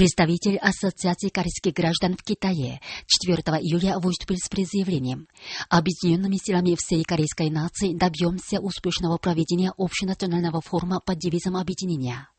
Представитель Ассоциации корейских граждан в Китае 4 июля выступил с заявлением: объединенными силами всей корейской нации добьемся успешного проведения общенационального форума под девизом объединения.